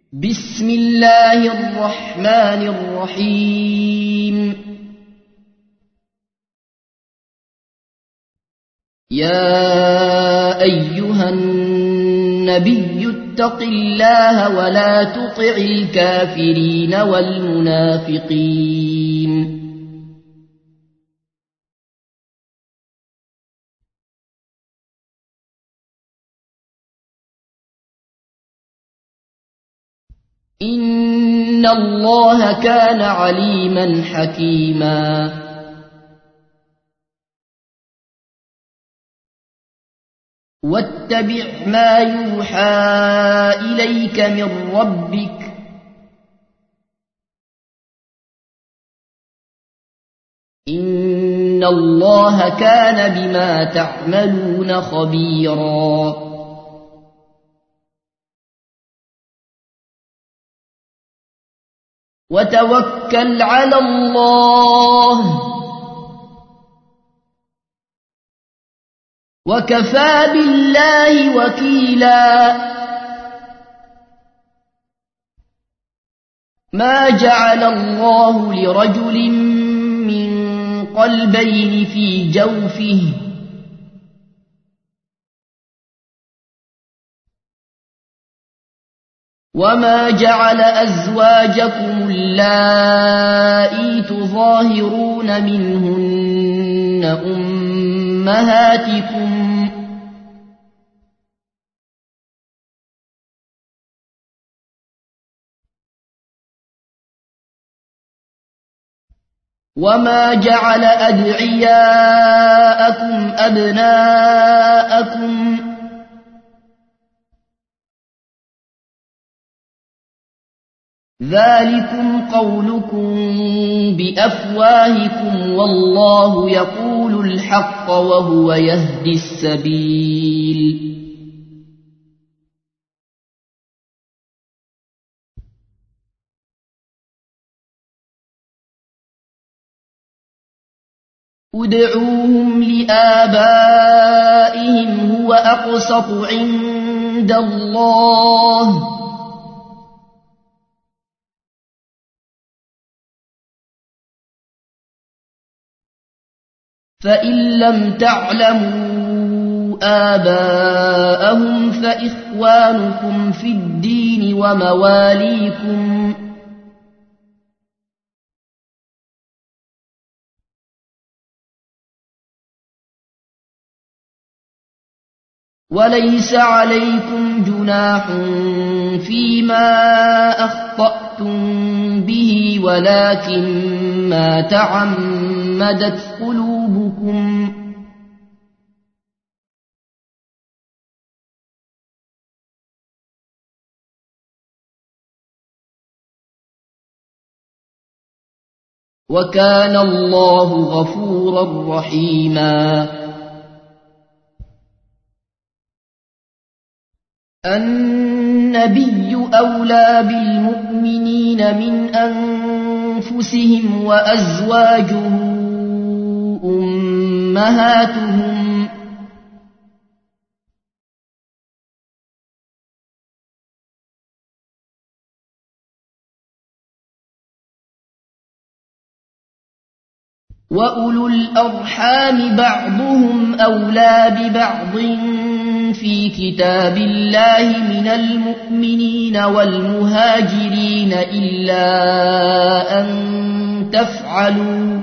بسم الله الرحمن الرحيم يا أيها النبي اتق الله ولا تطع الكافرين والمنافقين إن الله كان عليما حكيما واتبع ما يوحى إليك من ربك إن الله كان بما تعملون خبيرا وتوكل على الله وكفى بالله وكيلا ما جعل الله لرجل من قلبين في جوفه وما جعل أزواجكم اللائي تظاهرون منهن أمهاتكم وما جعل أدعياءكم أبناءكم ذلكم قولكم بأفواهكم والله يقول الحق وهو يهدي السبيل ادعوهم لآبائهم هو أقسط عند الله فإن لم تعلموا آباءهم فإخوانكم في الدين ومواليكم وليس عليكم جناح فيما أخطأتم به ولكن ما تعمدت قلوبكم وكان الله غفورا رحيما النبي أولى بالمؤمنين من أنفسهم وأزواجه أمهاتهم وأولو الأرحام بعضهم أولى ببعض في كتاب الله من المؤمنين والمهاجرين إلا أن تفعلوا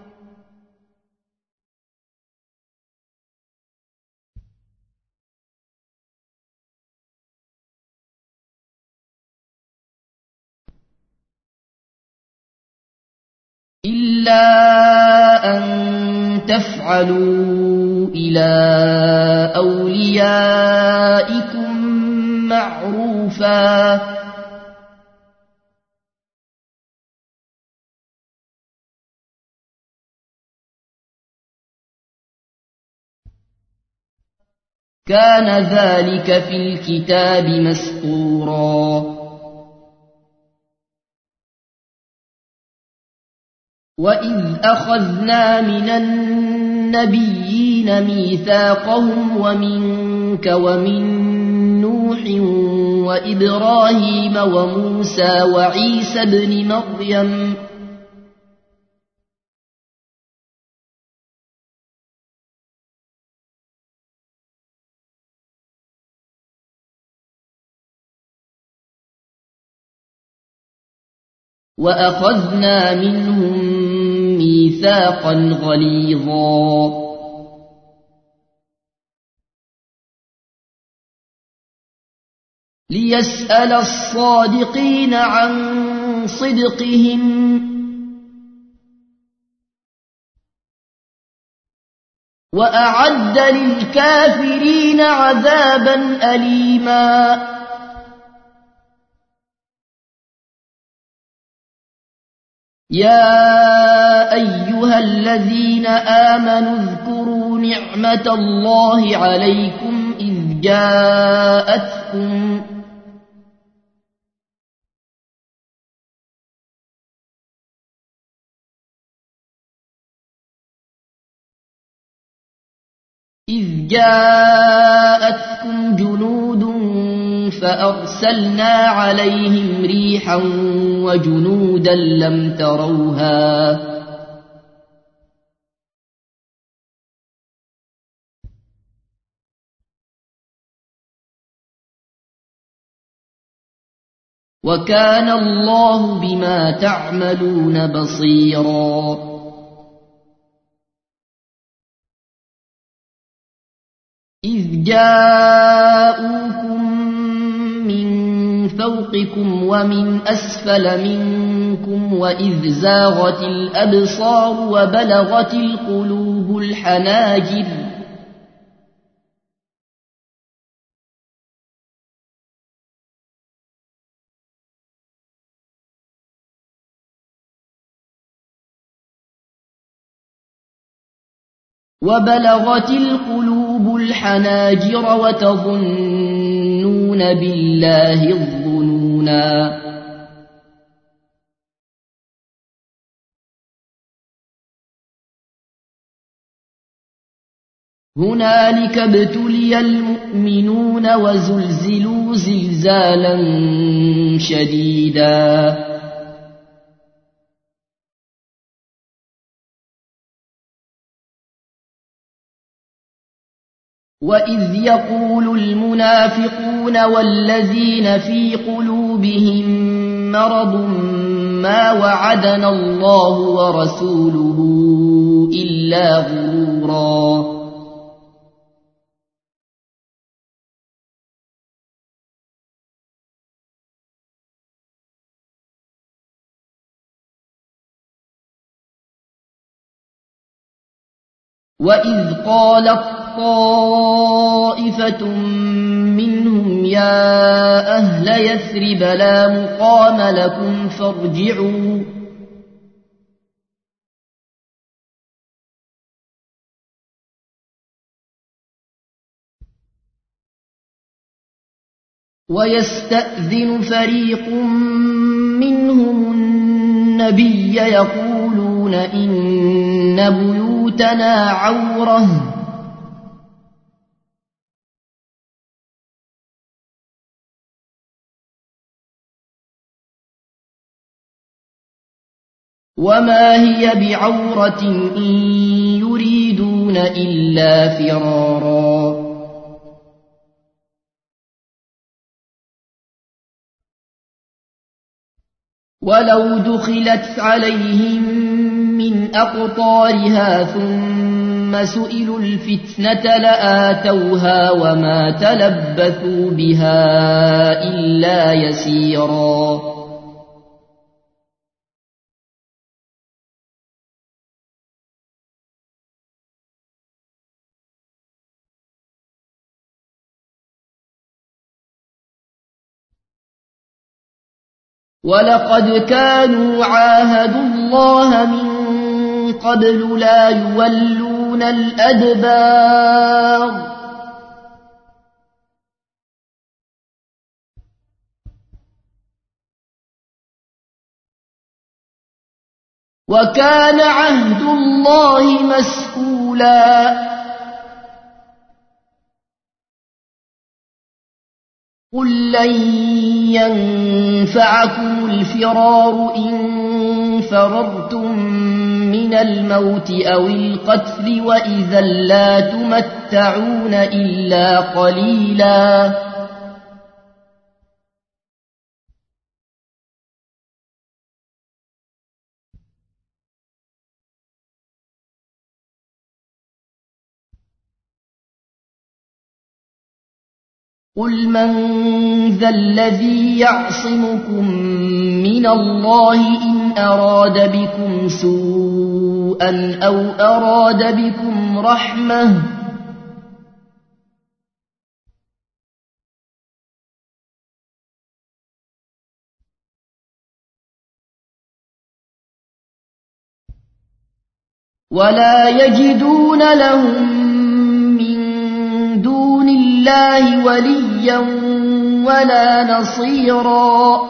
إلى أوليائكم معروفا كان ذلك في الكتاب مسطورا وإذ أخذنا من النبيين ميثاقهم ومنك ومن نوح وإبراهيم وموسى وعيسى ابن مريم وأخذنا منهم ميثاقا غليظا ليسأل الصادقين عن صدقهم وأعد للكافرين عذابا أليما يا أيها الذين آمنوا اذكروا نعمة الله عليكم إذ جاءتكم جنود فأرسلنا عليهم ريحا وجنودا لم تروها وكان الله بما تعملون بصيرا إذ جاءوكم من فوقكم ومن أسفل منكم وإذ زاغت الأبصار وبلغت القلوب الحناجر وتظنون بالله الظنونا هنالك ابتلي المؤمنون وزلزلوا زلزالا شديدا وإذ يقول المنافقون والذين في قلوبهم مرض ما وعدنا الله ورسوله إلا غرورا وإذ قالت طائفة منهم يا أهل يثرب لا مقام لكم فارجعوا ويستأذن فريق منهم النبي يقولون إن بيوتنا عورة وما هي بعورة إن يريدون إلا فرارا ولو دخلت عليهم من أقطارها ثم سئلوا الفتنة لآتوها وما تلبثوا بها إلا يسيرا ولقد كانوا عاهدوا الله من قبل لا يولون الأدبار وكان عهد الله مسئولا قل لن ينفعكم الفرار إن فررتم من الموت أو القتل وإذا لا تمتعون إلا قليلا قل من ذا الذي يعصمكم من الله إن أراد بكم سوءا أو أراد بكم رحمة ولا يجدون لهم من دون الله وليا ولا نصيرا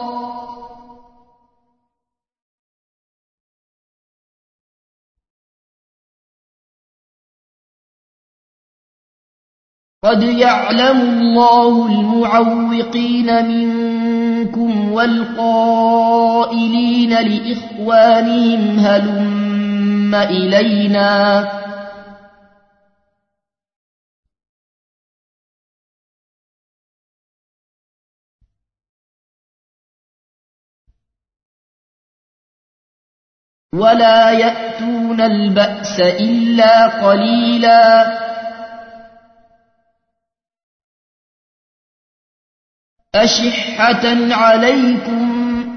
قد يعلم الله المعوقين منكم والقائلين لإخوانهم هلم إلينا ولا يأتون البأس إلا قليلا أشحة عليكم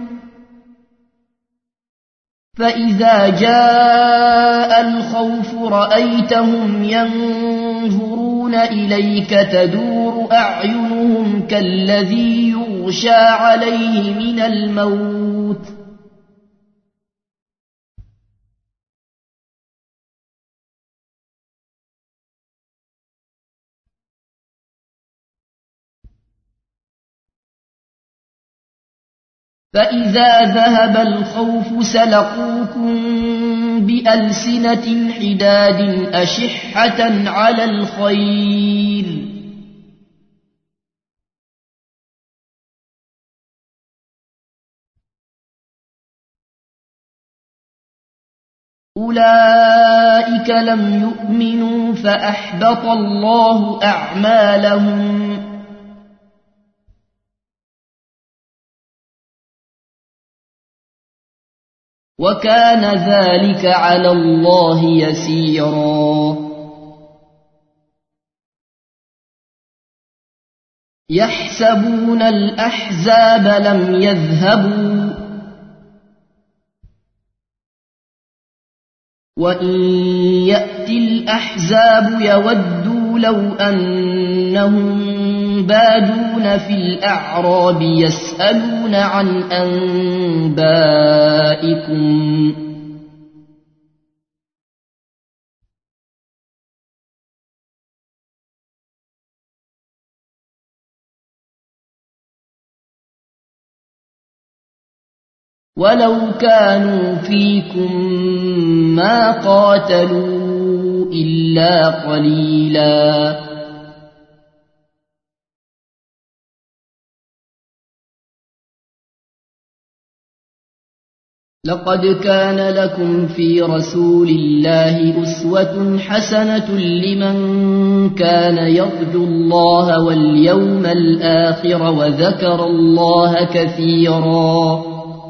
فإذا جاء الخوف رأيتهم ينظرون إليك تدور أعينهم كالذي يغشى عليه من الموت فإذا ذهب الخوف سلقوكم بألسنة حداد أشحة على الخير أولئك لم يؤمنوا فأحبط الله أعمالهم وكان ذلك على الله يسيرا يحسبون الأحزاب لم يذهبوا وإن يأتي الأحزاب يودوا لو أنهم بادون في الأعراب يسألون عن أنبائكم ولو كانوا فيكم ما قاتلوا إلا قليلا لقد كان لكم في رسول الله أسوة حسنة لمن كان يرجو الله واليوم الآخر وذكر الله كثيرا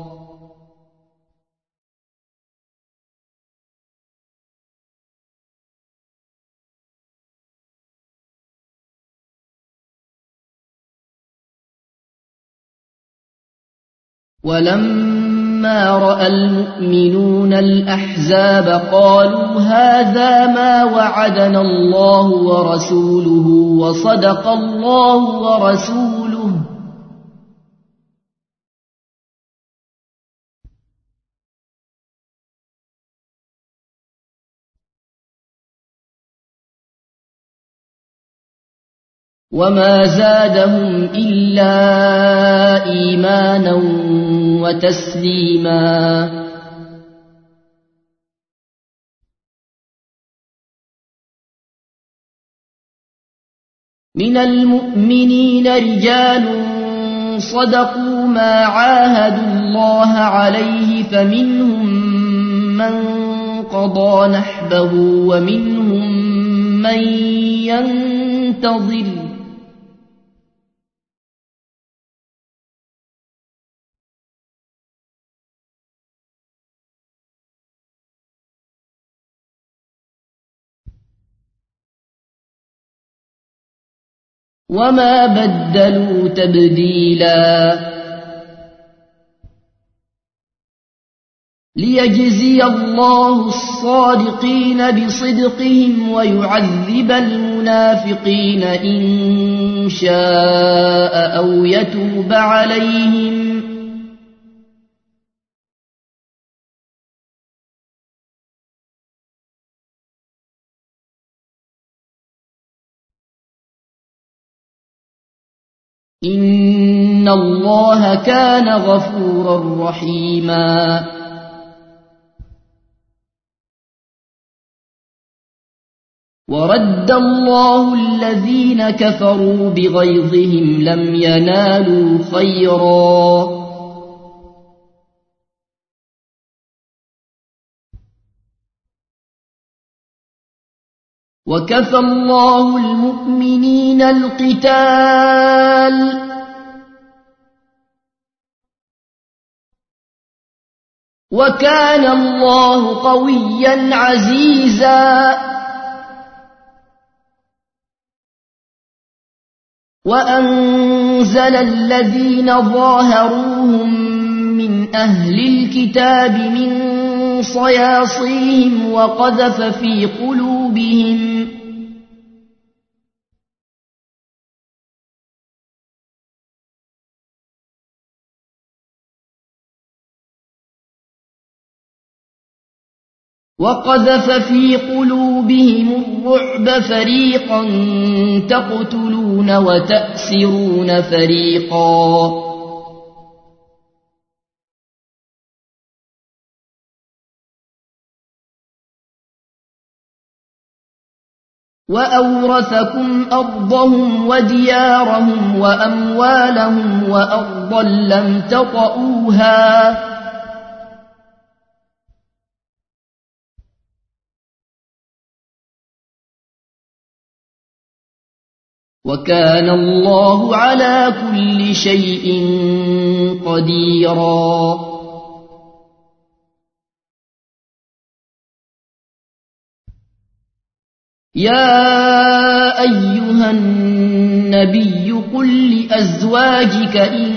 ولما رأى المؤمنون الأحزاب قالوا هذا ما وعدنا الله ورسوله وصدق الله ورسوله وما زادهم إلا إيمانا وتسليما من المؤمنين رجال صدقوا ما عاهدوا الله عليه فمنهم من قضى نحبه ومنهم من ينتظر وما بدلوا تبديلا ليجزي الله الصادقين بصدقهم ويعذب المنافقين إن شاء أو يتوب عليهم إن الله كان غفورا رحيما ورد الله الذين كفروا بغيظهم لم ينالوا خيرا وكفى الله المؤمنين القتال وكان الله قويا عزيزا وأنزل الذين ظاهروهم من أهل الكتاب من صياصيهم وقذف في قلوبهم الرعب فريقا تقتلون وتأسرون فريقا وأورثكم أرضهم وديارهم وأموالهم وأرضا لم تطئوها وكان الله على كل شيء قديرا يا أيها النبي قل لأزواجك إن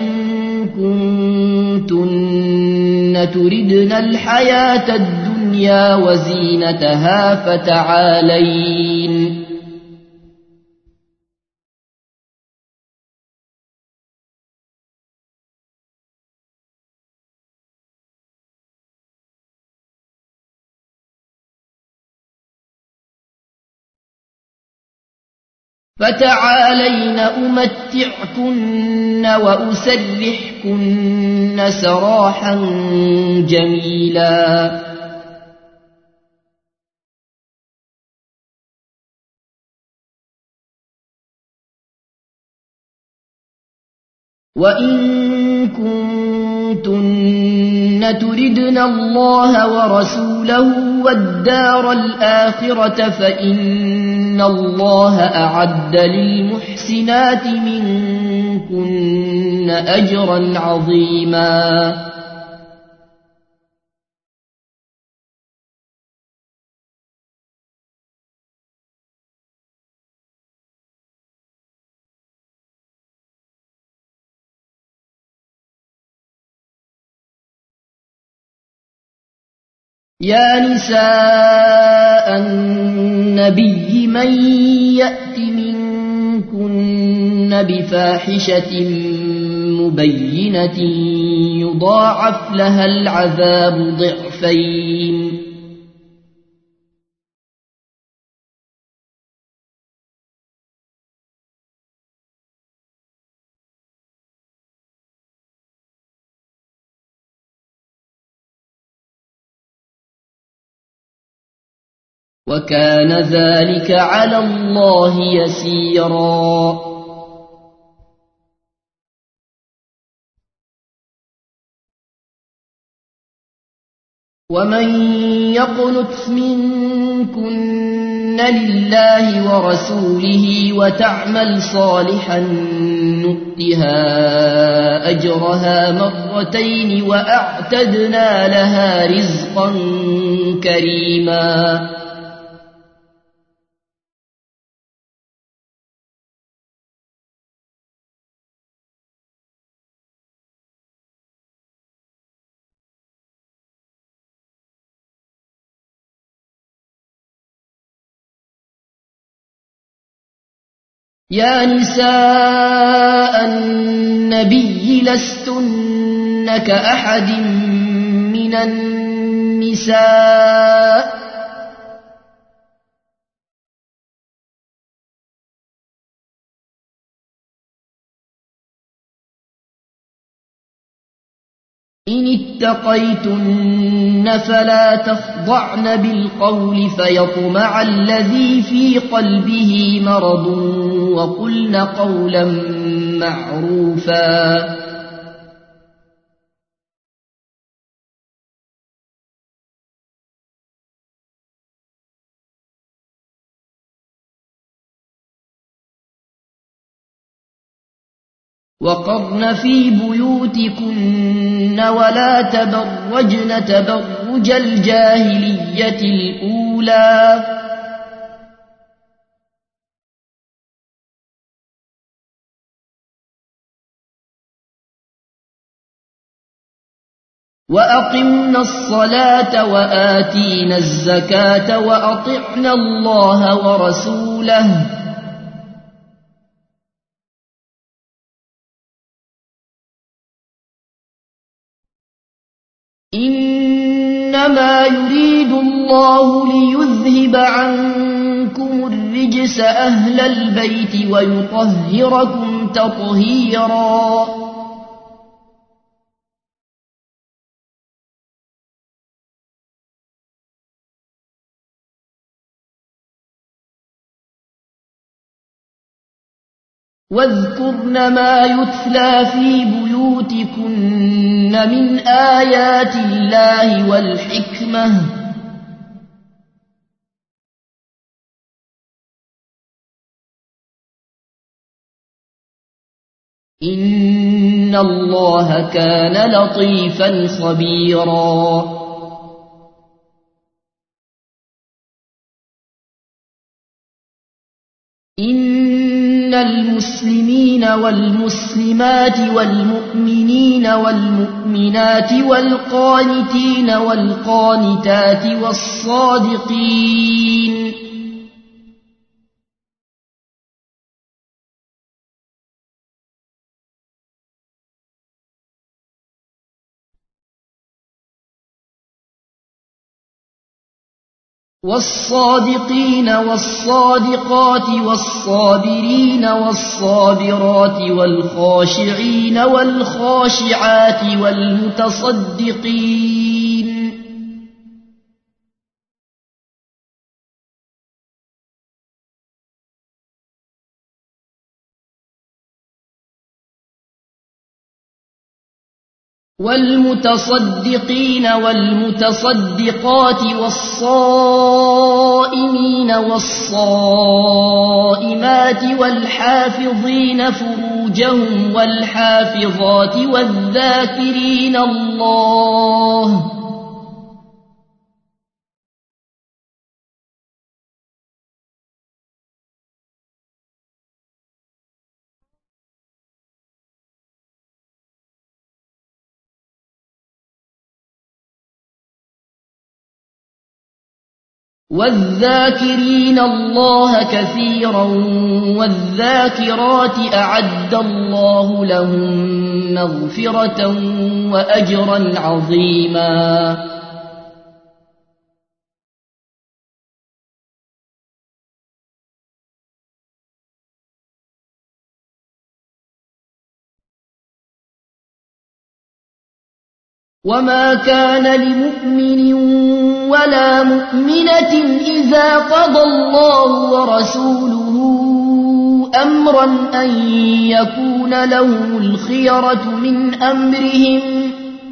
كنتن تردن الحياة الدنيا وزينتها فتعالين أمتعكن وأسرحكن سراحا جميلا وإن كنتن تردن الله ورسوله والدار الآخرة فإن الله أعد للمحسنات منكن أجرا عظيما يا نساء النبي من يأت منكن بفاحشة مبينة يضاعف لها العذاب ضعفين وكان ذلك على الله يسيرا ومن يقنت منكن لله ورسوله وتعمل صالحا نؤتها أجرها مرتين وأعتدنا لها رزقا كريما يا نساء النبي لستن كأحد من النساء إن اتقيتن فلا تخضعن بالقول فيطمع الذي في قلبه مرض وقلن قولا معروفا وقرن في بيوتكن ولا تبرجن تبرج الجاهلية الأولى وأقمنا الصلاة وآتينا الزكاة وأطعنا الله ورسوله إنما يريد الله ليذهب عنكم الرجس أهل البيت ويطهركم تطهيرا واذكرن ما يتلى في بيوتكن من آيات الله والحكمة إن الله كان لطيفا خبيرا إن المسلمين والمسلمات والمؤمنين والمؤمنات والقانتين والقانتات والصادقين والصادقات والصابرين والصابرات والخاشعين والخاشعات والمتصدقين والمتصدقات والصائمين والصائمات والحافظين فروجهم والحافظات والذاكرين الله كثيرا والذاكرات أعد الله لهم مغفرة وأجرا عظيما وما كان لمؤمن ولا مؤمنة إذا قضى الله ورسوله أمرا أن يكون لهم الخيرة من أمرهم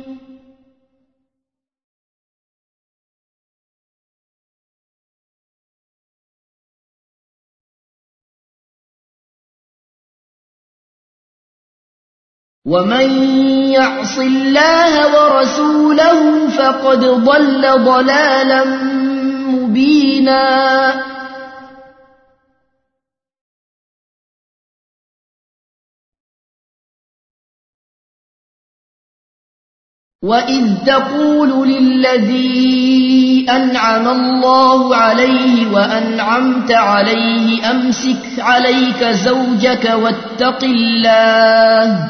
ومن يعص الله ورسوله فقد ضل ضلالا مبينا وإذ تقول للذي أنعم الله عليه وأنعمت عليه أمسك عليك زوجك واتق الله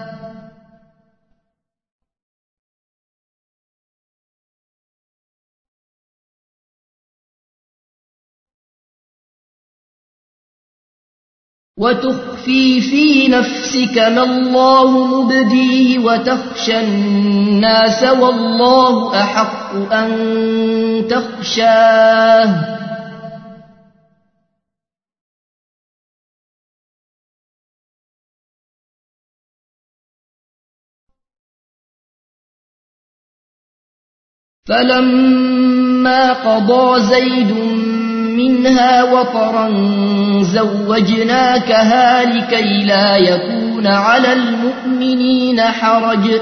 وتخفي في نفسك ما الله مبديه وتخشى الناس والله أحق أن تخشاه فلما قضى زيد منها وطرا زوجناكها لكي لا يكون على المؤمنين حرج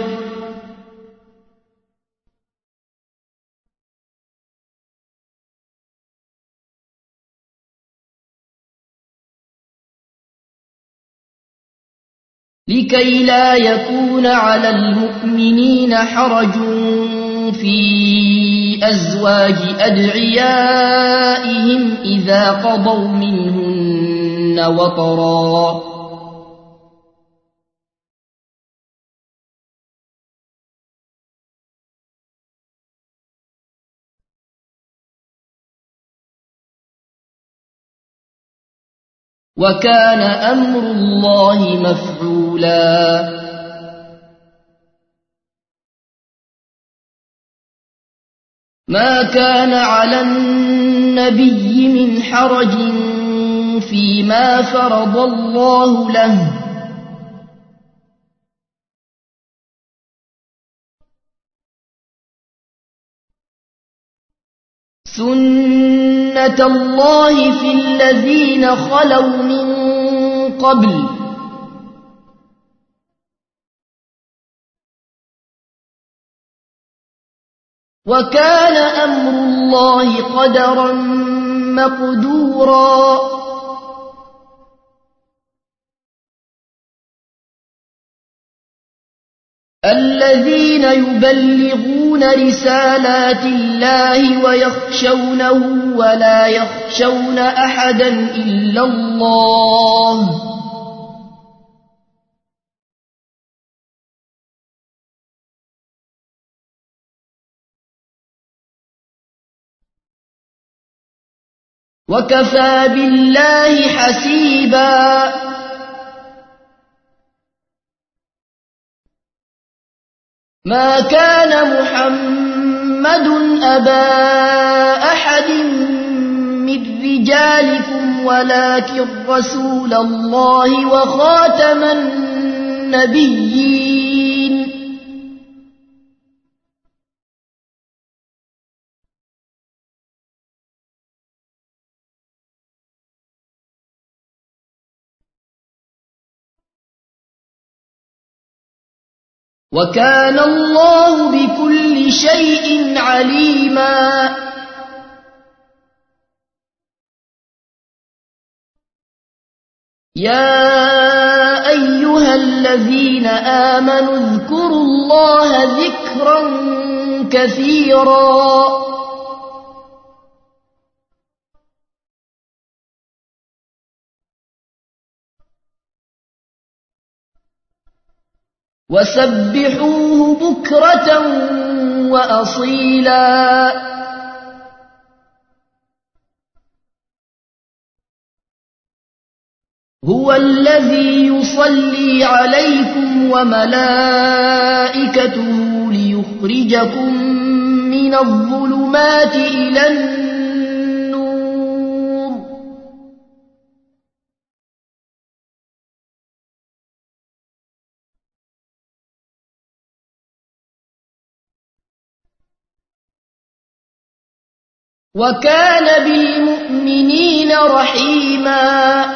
في أزواج أدعيائهم إذا قضوا منهن وطرا وكان أمر الله مفعولا ما كان على النبي من حرج فيما فرض الله له سنة الله في الذين خلوا من قبل وكان أمر الله قدرا مقدورا الذين يبلغون رسالات الله ويخشونه ولا يخشون أحدا إلا الله وكفى بالله حسيبا ما كان محمد أبا أحد من رجالكم ولكن رسول الله وخاتم النبيين وكان الله بكل شيء عليما يا أيها الذين آمنوا اذكروا الله ذكرا كثيرا وسبحوه بكرة وأصيلا هو الذي يصلي عليكم وملائكته ليخرجكم ليخرجكم من الظلمات إلى النور وكان بالمؤمنين رحيما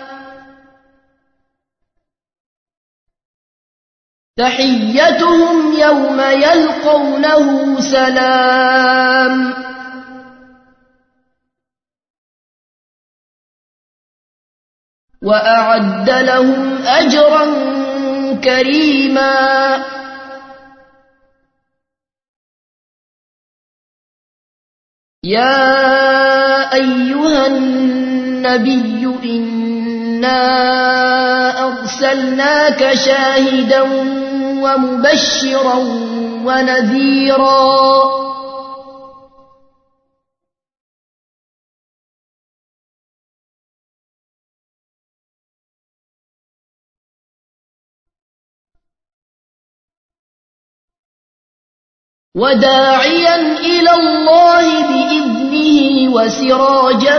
تحيتهم يوم يلقونه سلام وأعد لهم أجرا كريما يا أيها النبي إنا أرسلناك شاهدا ومبشرا ونذيرا وداعيا إلى الله بإذنه وسراجا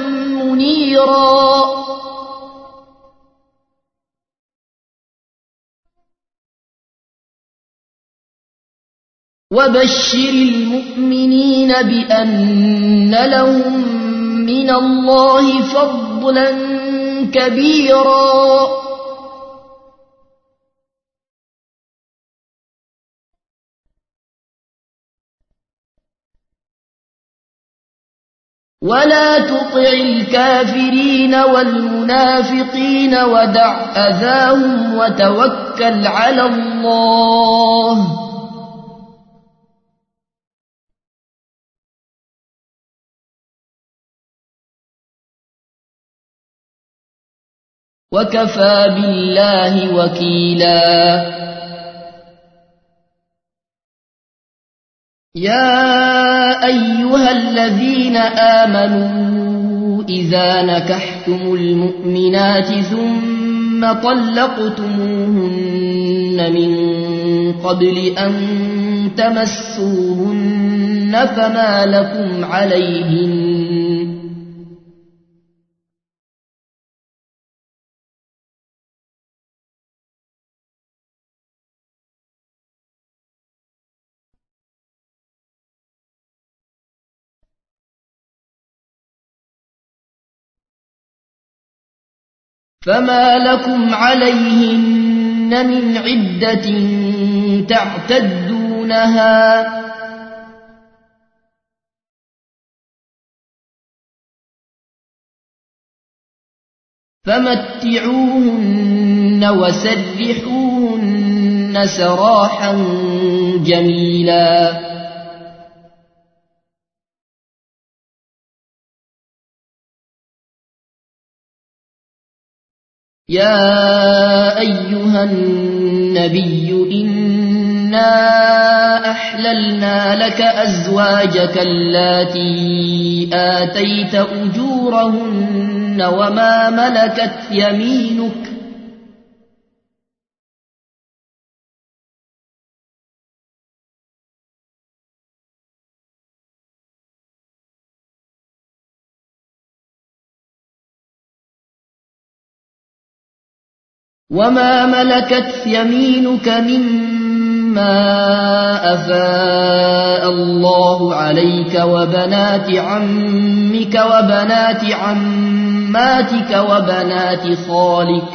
منيرا وبشر المؤمنين بأن لهم من الله فضلا كبيرا ولا تطع الكافرين والمنافقين ودع أذاهم وتوكل على الله وكفى بالله وكيلا يا أيها الذين آمنوا إذا نكحتم المؤمنات ثم طلقتموهن من قبل أن تمسوهن فما لكم عليهن من عدة تعتدونها فمتعوهن وسرحوهن سراحا جميلا يا أيها النبي إنا أحللنا لك أزواجك اللاتي آتيت أجورهن وما ملكت يمينك مما أفاء الله عليك وبنات عمك وبنات عماتك وبنات خالك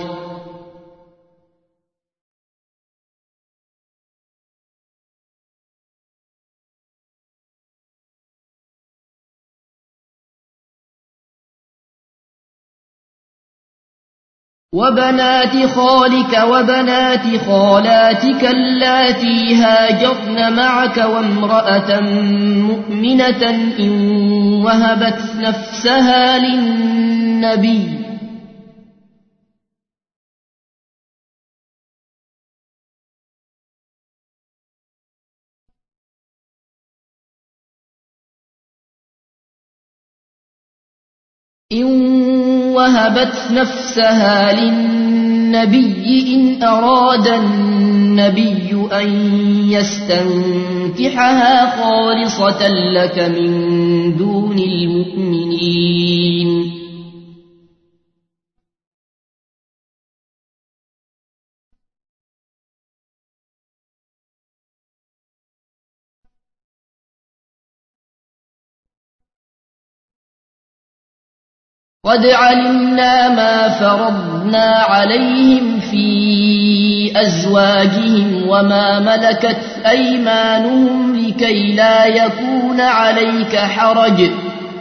وبنات خالاتك اللاتي هاجرن معك وامرأة مؤمنة إن وهبت نفسها للنبي النبي إن أراد النبي أن يستنكحها خالصة لك من دون المؤمنين. قد علمنا ما فرضنا عليهم في أزواجهم وما ملكت أيمانهم لكي لا يكون عليك حرج.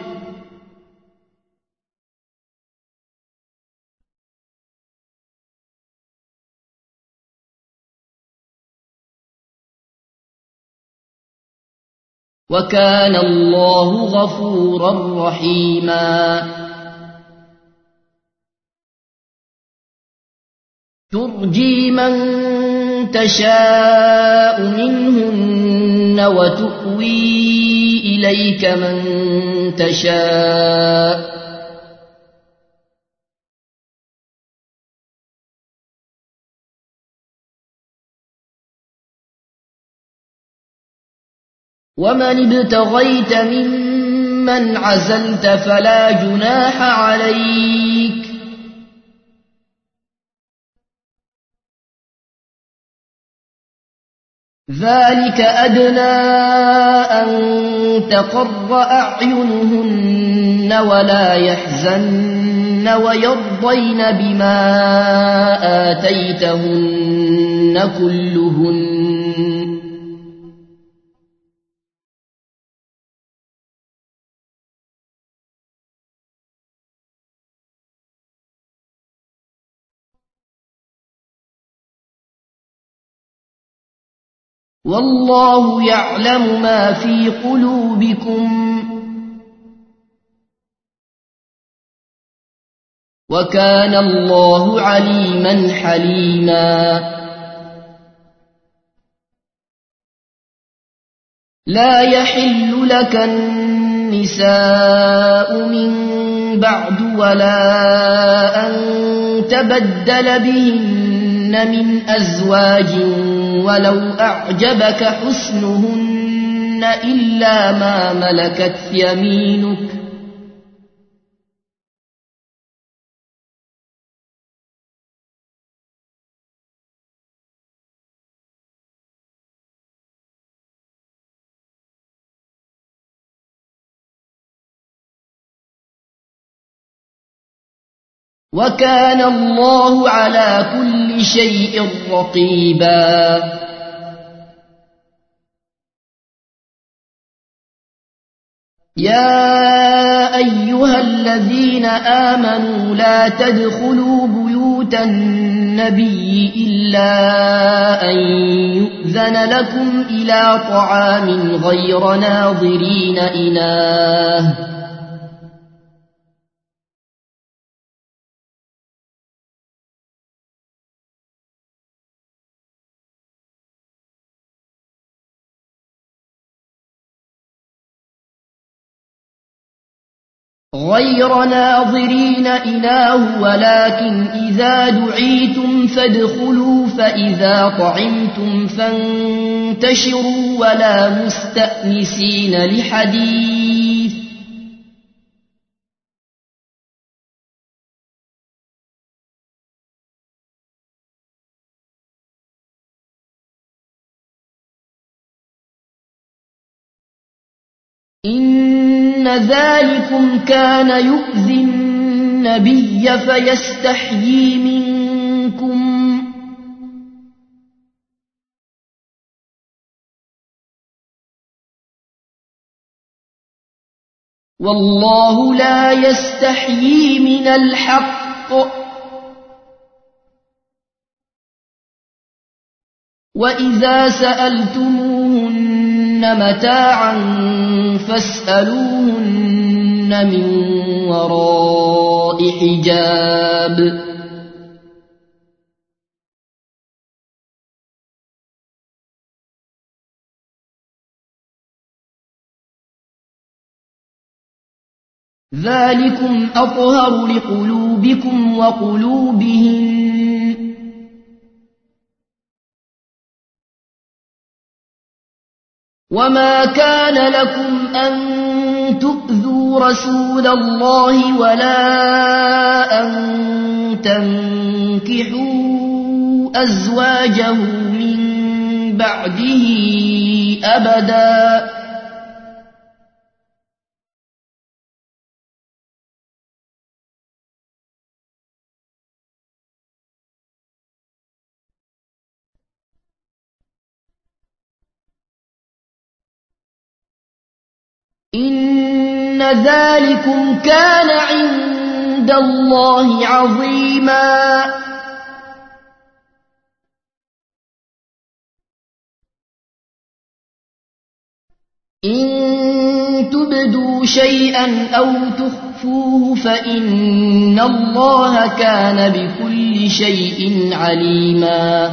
وكان الله غفورا رحيما. ترجي من تشاء منهن وتؤوي إليك من تشاء ومن ابتغيت ممن عزلت فلا جناح عليك. ذلك أدنى أن تقر أعينهن ولا يحزن ويرضين بما آتيتهن كلهن. والله يعلم ما في قلوبكم وكان الله عليما حليما. لا يحل لك النساء من بعد ولا أن تبدل بهن من أزواج ولو أعجبك حسنهن إلا ما ملكت يمينك وكان الله على كل شيء رقيبا. يا أيها الذين آمنوا لا تدخلوا بيوت النبي إلا أن يؤذن لكم إلى طعام غير ناظرين إناه ولكن إذا دعيتم فادخلوا فإذا طعمتم فانتشروا ولا مستأنسين لحديث إن ذلكم كان يؤذي النبي فيستحيي منكم والله لا يستحيي من الحق وإذا سألتموهن متاعا فاسألوهن من وراء حجاب ذلكم أطهر لقلوبكم وقلوبهم وما كان لكم أن تؤذوا رسول الله ولا أن تنكحوا أزواجه من بعده أبدا إن ذلكم كان عند الله عظيما إن تبدوا شيئا أو تخفوه فإن الله كان بكل شيء عليما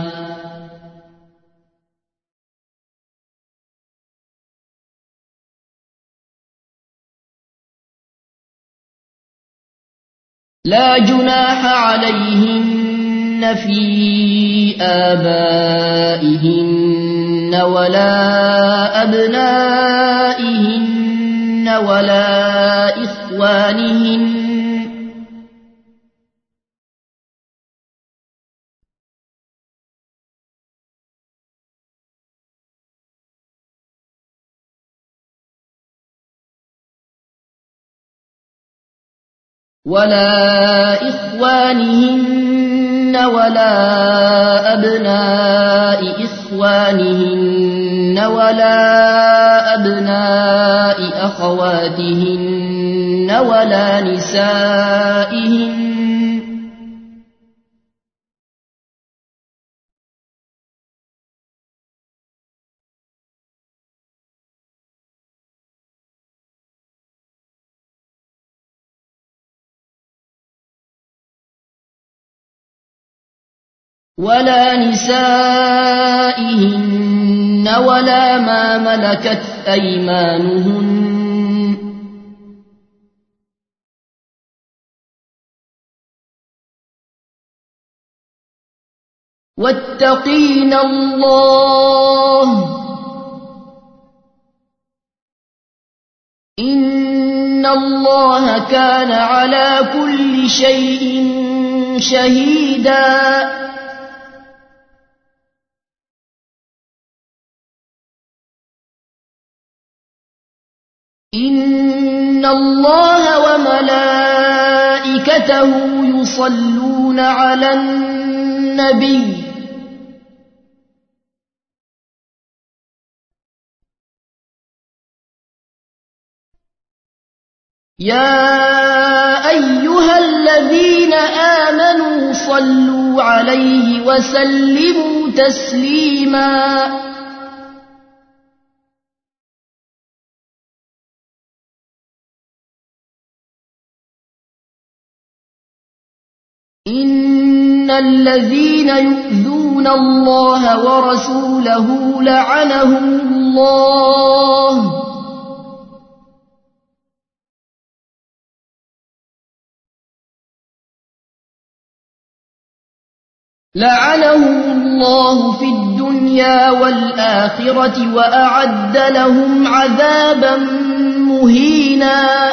لا جناح عليهن في آبائهن ولا أبنائهن ولا إخوانهن ولا أبناء إخوانهن ولا أبناء أخواتهن ولا نسائهن ولا ما ملكت أيمانهن واتقين الله إن الله كان على كل شيء شهيدا إن الله وملائكته يصلون على النبي يا أيها الذين آمنوا صلوا عليه وسلموا تسليما إن الذين يؤذون الله ورسوله لعنهم الله في الدنيا والآخرة وأعد لهم عذابا مهينا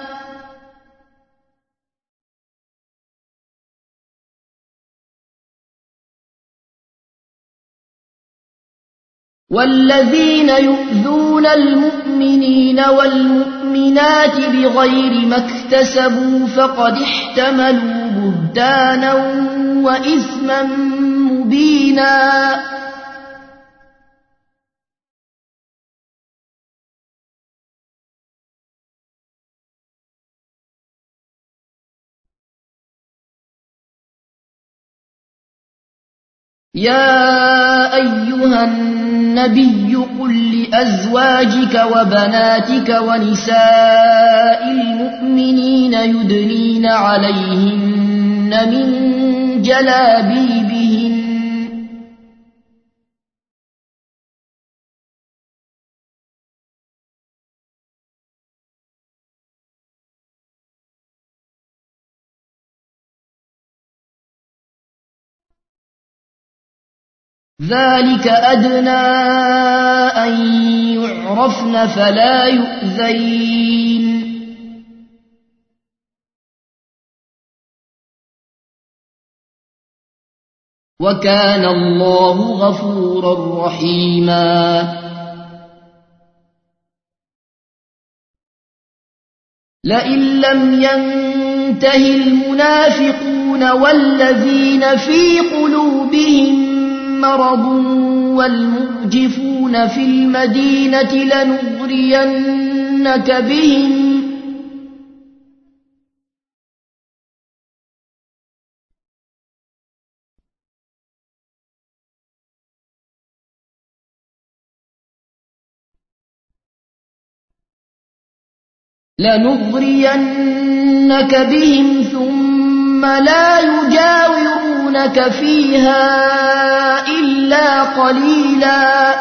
والذين يؤذون المؤمنين والمؤمنات بغير ما اكتسبوا فقد احتملوا بهتانا وإثما مبينا يا أيها النبي قل لأزواجك وبناتك ونساء المؤمنين يدنين عليهن من جلابيبهن ذلك أدنى أن وأسرفن فلا يؤذين وكان الله غفورا رحيما لئن لم ينته المنافقون والذين في قلوبهم مرض والمرجفون في المدينة لنغرينك بهم ثم لا يجاورونك فيها إلا قليلا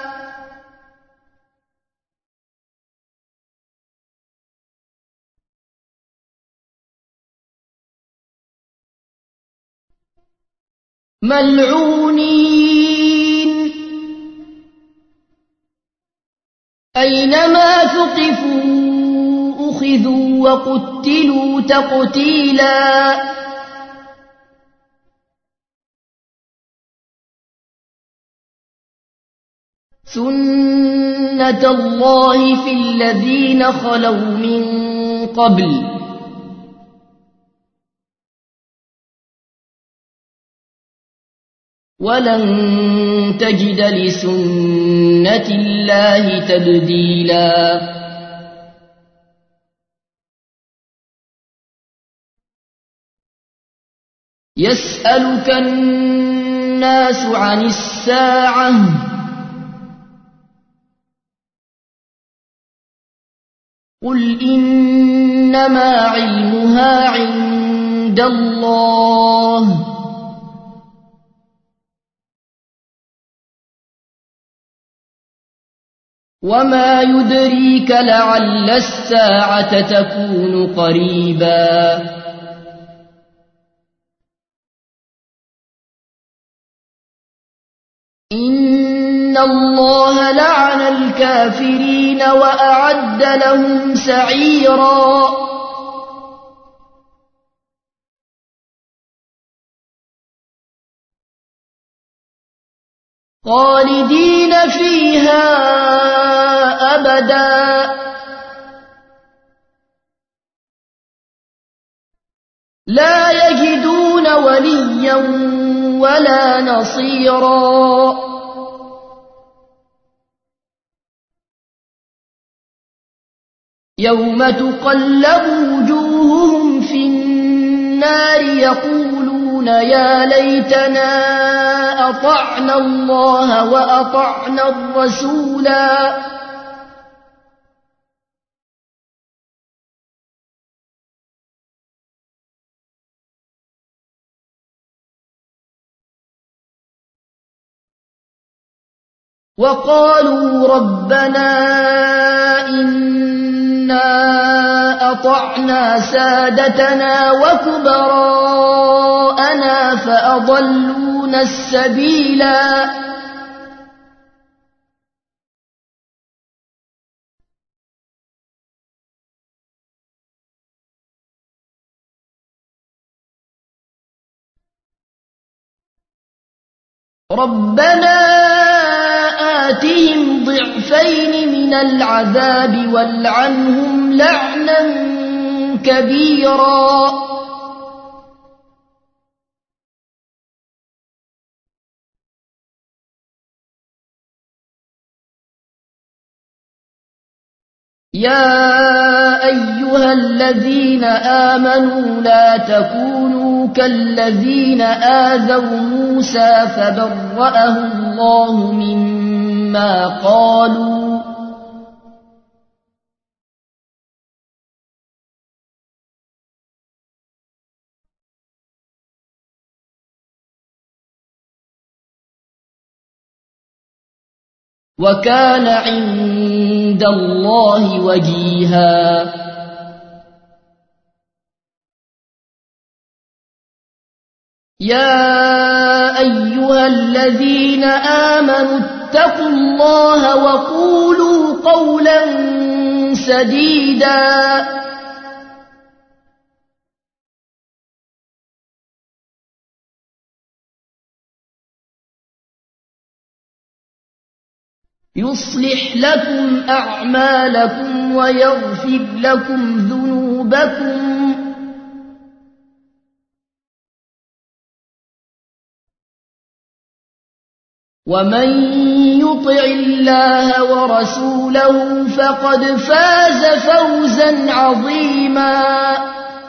ملعونين أينما ثقفوا أخذوا وقتلوا تقتيلا سنة الله في الذين خلوا من قبل ولن تجد لسنة الله تبديلا يسألك الناس عن الساعة قل إنما علمها عند الله وما يدريك لعل الساعة تكون قريبا إن الله لعن الكافرين وأعد لهم سعيرا خالدين فيها أبدا لا يجدون وليا ولا نصيرا يوم تقلب وجوههم في النار يقولون يا ليتنا أطعنا الله وأطعنا الرسولا وقالوا ربنا إنا أطعنا سادتنا وكبراءنا فأضلونا السبيلا ربنا آتهم ضعفين من العذاب والعنهم لعنا كبيرا يا أيها الذين آمنوا لا تكونوا كالذين آذوا موسى فبرأه الله مما قالوا وكان عند الله وجيها يا أيها الذين آمنوا اتقوا الله وقولوا قولا سديدا يصلح لكم أعمالكم ويغفر لكم ذنوبكم ومن يطع الله ورسوله فقد فاز فوزا عظيما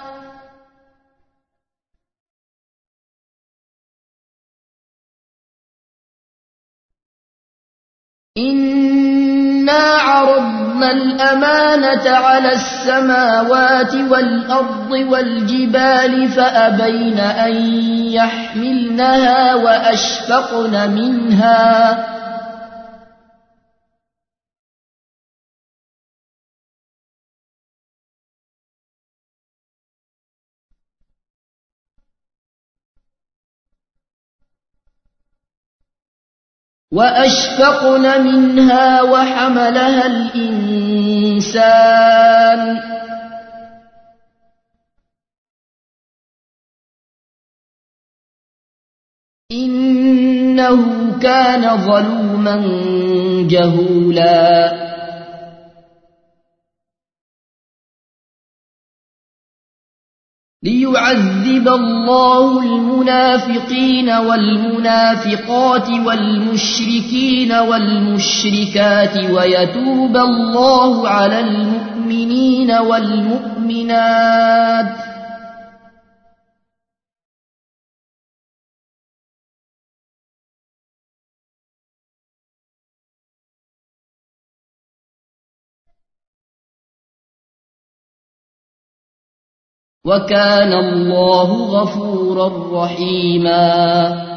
إنا عرضنا الأمانة على السماوات والأرض والجبال فأبين أن يحملنها وأشفقن منها وحملها الإنسان إنه كان ظلوما جهولا ليعذب الله المنافقين والمنافقات والمشركين والمشركات ويتوب الله على المؤمنين والمؤمنات وكان الله غفورا رحيما